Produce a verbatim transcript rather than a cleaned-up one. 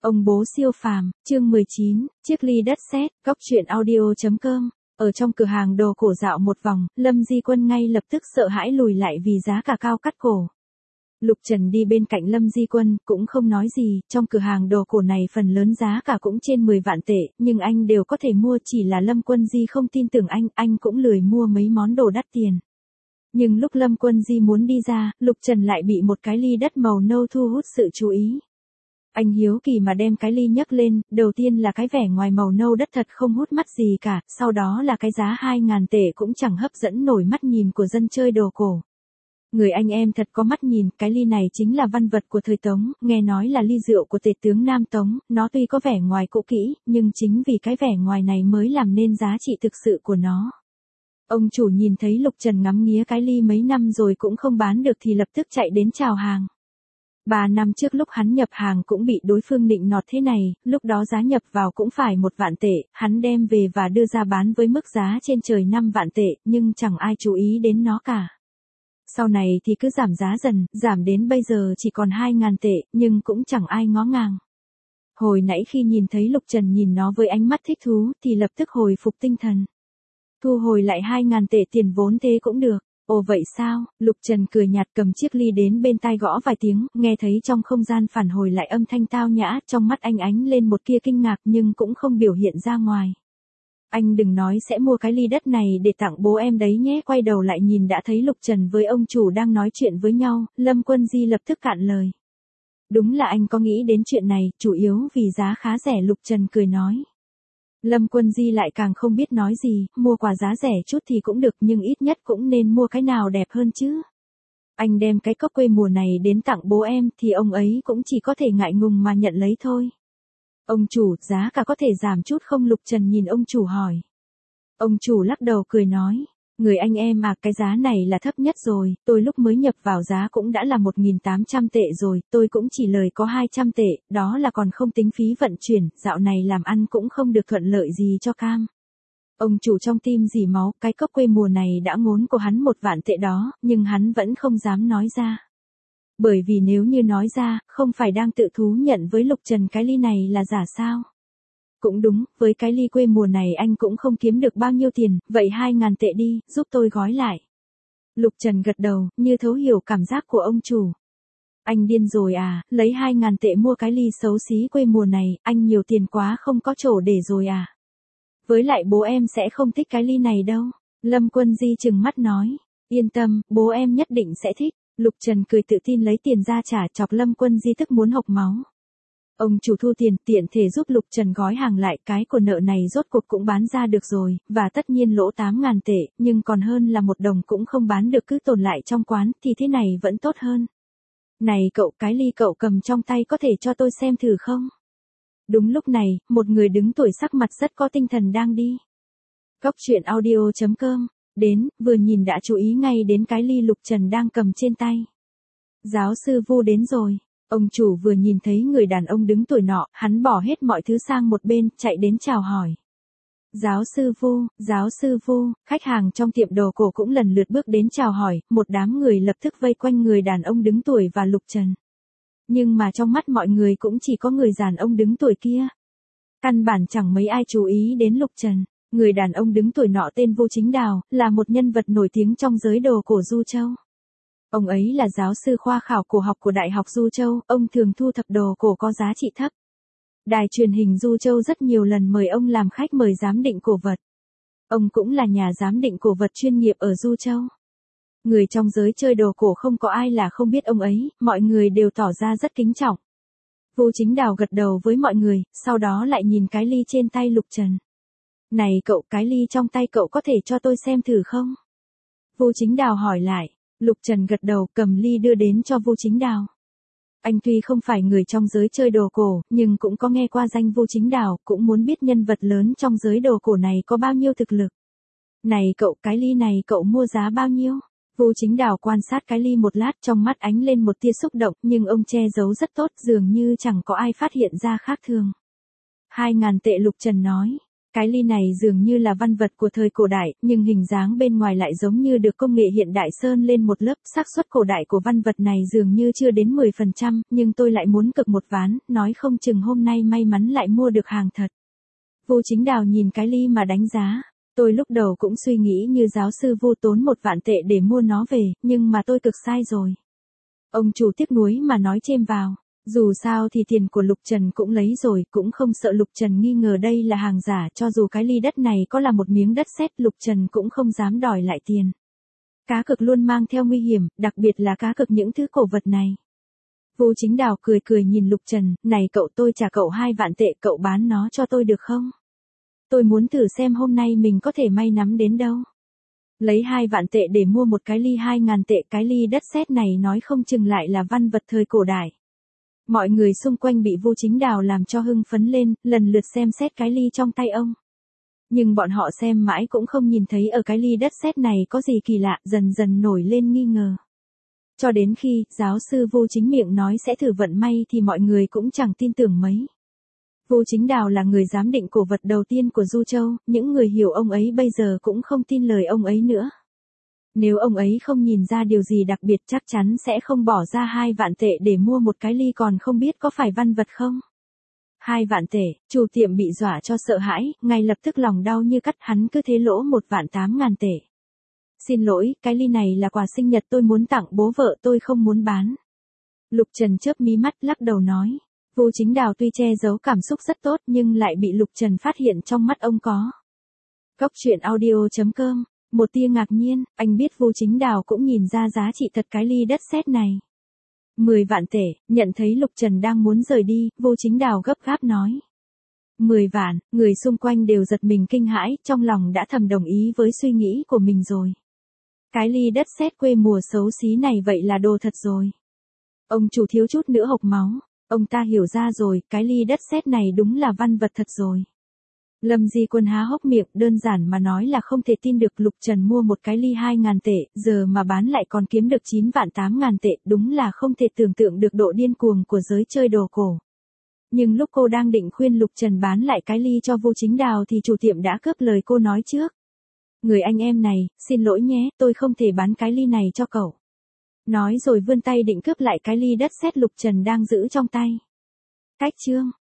Ông bố siêu phàm, chương mười chín, chiếc ly đất sét, góc truyện audio.com. Ở trong cửa hàng đồ cổ dạo một vòng, Lâm Di Quân ngay lập tức sợ hãi lùi lại vì giá cả cao cắt cổ. Lục Trần đi bên cạnh Lâm Di Quân, cũng không nói gì, trong cửa hàng đồ cổ này phần lớn giá cả cũng trên mười vạn tệ, nhưng anh đều có thể mua, chỉ là Lâm Quân Di không tin tưởng anh, anh cũng lười mua mấy món đồ đắt tiền. Nhưng lúc Lâm Quân Di muốn đi ra, Lục Trần lại bị một cái ly đất màu nâu thu hút sự chú ý. Anh hiếu kỳ mà đem cái ly nhấc lên, đầu tiên là cái vẻ ngoài màu nâu đất thật không hút mắt gì cả, sau đó là cái giá hai ngàn tệ cũng chẳng hấp dẫn nổi mắt nhìn của dân chơi đồ cổ. Người anh em thật có mắt nhìn, cái ly này chính là văn vật của thời Tống, nghe nói là ly rượu của tể tướng Nam Tống, nó tuy có vẻ ngoài cũ kỹ, nhưng chính vì cái vẻ ngoài này mới làm nên giá trị thực sự của nó. Ông chủ nhìn thấy Lục Trần ngắm nghía cái ly mấy năm rồi cũng không bán được thì lập tức chạy đến chào hàng. Ba năm trước lúc hắn nhập hàng cũng bị đối phương nịnh nọt thế này, lúc đó giá nhập vào cũng phải một vạn tệ, hắn đem về và đưa ra bán với mức giá trên trời năm vạn tệ, nhưng chẳng ai chú ý đến nó cả. Sau này thì cứ giảm giá dần, giảm đến bây giờ chỉ còn hai ngàn tệ, nhưng cũng chẳng ai ngó ngàng. Hồi nãy khi nhìn thấy Lục Trần nhìn nó với ánh mắt thích thú, thì lập tức hồi phục tinh thần. Thu hồi lại hai ngàn tệ tiền vốn thế cũng được. Ồ vậy sao, Lục Trần cười nhạt cầm chiếc ly đến bên tai gõ vài tiếng, nghe thấy trong không gian phản hồi lại âm thanh tao nhã, trong mắt anh ánh lên một kia kinh ngạc nhưng cũng không biểu hiện ra ngoài. Anh đừng nói sẽ mua cái ly đất này để tặng bố em đấy nhé. Quay đầu lại nhìn đã thấy Lục Trần với ông chủ đang nói chuyện với nhau, Lâm Quân Di lập tức cạn lời. Đúng là anh có nghĩ đến chuyện này, chủ yếu vì giá khá rẻ. Lục Trần cười nói. Lâm Quân Di lại càng không biết nói gì, mua quà giá rẻ chút thì cũng được nhưng ít nhất cũng nên mua cái nào đẹp hơn chứ. Anh đem cái cốc quê mùa này đến tặng bố em thì ông ấy cũng chỉ có thể ngại ngùng mà nhận lấy thôi. Ông chủ, giá cả có thể giảm chút không? Lục Trần nhìn ông chủ hỏi. Ông chủ lắc đầu cười nói. Người anh em à, cái giá này là thấp nhất rồi, tôi lúc mới nhập vào giá cũng đã là một nghìn tám trăm tệ rồi, tôi cũng chỉ lời có hai trăm tệ, đó là còn không tính phí vận chuyển, dạo này làm ăn cũng không được thuận lợi gì cho cam. Ông chủ trong tim rỉ máu, cái cốc quê mùa này đã ngốn của hắn một vạn tệ đó, nhưng hắn vẫn không dám nói ra. Bởi vì nếu như nói ra, không phải đang tự thú nhận với Lục Trần cái ly này là giả sao? Cũng đúng, với cái ly quê mùa này anh cũng không kiếm được bao nhiêu tiền, vậy hai ngàn tệ đi, giúp tôi gói lại. Lục Trần gật đầu, như thấu hiểu cảm giác của ông chủ. Anh điên rồi à, lấy hai ngàn tệ mua cái ly xấu xí quê mùa này, anh nhiều tiền quá không có chỗ để rồi à. Với lại bố em sẽ không thích cái ly này đâu. Lâm Quân Di trừng mắt nói, yên tâm, bố em nhất định sẽ thích. Lục Trần cười tự tin lấy tiền ra trả, chọc Lâm Quân Di tức muốn hộc máu. Ông chủ thu tiền tiện thể giúp Lục Trần gói hàng lại, cái của nợ này rốt cuộc cũng bán ra được rồi, và tất nhiên lỗ tám ngàn tệ, nhưng còn hơn là một đồng cũng không bán được cứ tồn lại trong quán, thì thế này vẫn tốt hơn. Này cậu, cái ly cậu cầm trong tay có thể cho tôi xem thử không? Đúng lúc này, một người đứng tuổi sắc mặt rất có tinh thần đang đi. Góc truyện audio.com, đến, vừa nhìn đã chú ý ngay đến cái ly Lục Trần đang cầm trên tay. Giáo sư Vu đến rồi. Ông chủ vừa nhìn thấy người đàn ông đứng tuổi nọ, hắn bỏ hết mọi thứ sang một bên, chạy đến chào hỏi. Giáo sư Vu, giáo sư Vu, khách hàng trong tiệm đồ cổ cũng lần lượt bước đến chào hỏi, một đám người lập tức vây quanh người đàn ông đứng tuổi và Lục Trần. Nhưng mà trong mắt mọi người cũng chỉ có người đàn ông đứng tuổi kia. Căn bản chẳng mấy ai chú ý đến Lục Trần. Người đàn ông đứng tuổi nọ tên Vu Chính Đào, là một nhân vật nổi tiếng trong giới đồ cổ Du Châu. Ông ấy là giáo sư khoa khảo cổ học của Đại học Du Châu, ông thường thu thập đồ cổ có giá trị thấp. Đài truyền hình Du Châu rất nhiều lần mời ông làm khách mời giám định cổ vật. Ông cũng là nhà giám định cổ vật chuyên nghiệp ở Du Châu. Người trong giới chơi đồ cổ không có ai là không biết ông ấy, mọi người đều tỏ ra rất kính trọng. Vu Chính Đào gật đầu với mọi người, sau đó lại nhìn cái ly trên tay Lục Trần. Này cậu, cái ly trong tay cậu có thể cho tôi xem thử không? Vu Chính Đào hỏi lại. Lục Trần gật đầu cầm ly đưa đến cho Vu Chính Đào. Anh tuy không phải người trong giới chơi đồ cổ, nhưng cũng có nghe qua danh Vu Chính Đào, cũng muốn biết nhân vật lớn trong giới đồ cổ này có bao nhiêu thực lực. Này cậu, cái ly này cậu mua giá bao nhiêu? Vu Chính Đào quan sát cái ly một lát, trong mắt ánh lên một tia xúc động, nhưng ông che giấu rất tốt, dường như chẳng có ai phát hiện ra khác thường. Hai ngàn tệ. Lục Trần nói. Cái ly này dường như là văn vật của thời cổ đại, nhưng hình dáng bên ngoài lại giống như được công nghệ hiện đại sơn lên một lớp. Xác suất cổ đại của văn vật này dường như chưa đến mười phần trăm, nhưng tôi lại muốn cực một ván, nói không chừng hôm nay may mắn lại mua được hàng thật. Vu Chính Đào nhìn cái ly mà đánh giá. Tôi lúc đầu cũng suy nghĩ như giáo sư Vu tốn một vạn tệ để mua nó về, nhưng mà tôi cực sai rồi. Ông chủ tiếc nuối mà nói chêm vào. Dù sao thì tiền của Lục Trần cũng lấy rồi, cũng không sợ Lục Trần nghi ngờ đây là hàng giả, cho dù cái ly đất này có là một miếng đất sét, Lục Trần cũng không dám đòi lại tiền. Cá cược luôn mang theo nguy hiểm, đặc biệt là cá cược những thứ cổ vật này. Vu Chính Đào cười cười nhìn Lục Trần, này cậu, tôi trả cậu hai vạn tệ, cậu bán nó cho tôi được không? Tôi muốn thử xem hôm nay mình có thể may nắm đến đâu. Lấy hai vạn tệ để mua một cái ly hai ngàn tệ, cái ly đất sét này nói không chừng lại là văn vật thời cổ đại. Mọi người xung quanh bị Vu Chính Đào làm cho hưng phấn lên, lần lượt xem xét cái ly trong tay ông. Nhưng bọn họ xem mãi cũng không nhìn thấy ở cái ly đất sét này có gì kỳ lạ, dần dần nổi lên nghi ngờ. Cho đến khi giáo sư Vu chính miệng nói sẽ thử vận may thì mọi người cũng chẳng tin tưởng mấy. Vu Chính Đào là người giám định cổ vật đầu tiên của Du Châu, những người hiểu ông ấy bây giờ cũng không tin lời ông ấy nữa. Nếu ông ấy không nhìn ra điều gì đặc biệt chắc chắn sẽ không bỏ ra hai vạn tệ để mua một cái ly còn không biết có phải văn vật không. Hai vạn tệ, chủ tiệm bị dọa cho sợ hãi, ngay lập tức lòng đau như cắt, hắn cứ thế lỗ một vạn tám ngàn tệ. Xin lỗi, cái ly này là quà sinh nhật tôi muốn tặng bố vợ, tôi không muốn bán. Lục Trần chớp mí mắt lắc đầu nói. Vu Chính Đào tuy che giấu cảm xúc rất tốt nhưng lại bị Lục Trần phát hiện trong mắt ông có. Góc truyện audio chấm com. Một tia ngạc nhiên, anh biết Vu Chính Đào cũng nhìn ra giá trị thật cái ly đất sét này. Mười vạn tệ, nhận thấy Lục Trần đang muốn rời đi, Vu Chính Đào gấp gáp nói. Mười vạn, người xung quanh đều giật mình kinh hãi, trong lòng đã thầm đồng ý với suy nghĩ của mình rồi. Cái ly đất sét quê mùa xấu xí này vậy là đồ thật rồi. Ông chủ thiếu chút nữa hộc máu, ông ta hiểu ra rồi, cái ly đất sét này đúng là văn vật thật rồi. Lâm Di Quân há hốc miệng, đơn giản mà nói là không thể tin được Lục Trần mua một cái ly hai ngàn tệ, giờ mà bán lại còn kiếm được chín vạn tám ngàn tệ, đúng là không thể tưởng tượng được độ điên cuồng của giới chơi đồ cổ. Nhưng lúc cô đang định khuyên Lục Trần bán lại cái ly cho Vu Chính Đào thì chủ tiệm đã cướp lời cô nói trước. Người anh em này, xin lỗi nhé, tôi không thể bán cái ly này cho cậu. Nói rồi vươn tay định cướp lại cái ly đất sét Lục Trần đang giữ trong tay. Cách chương.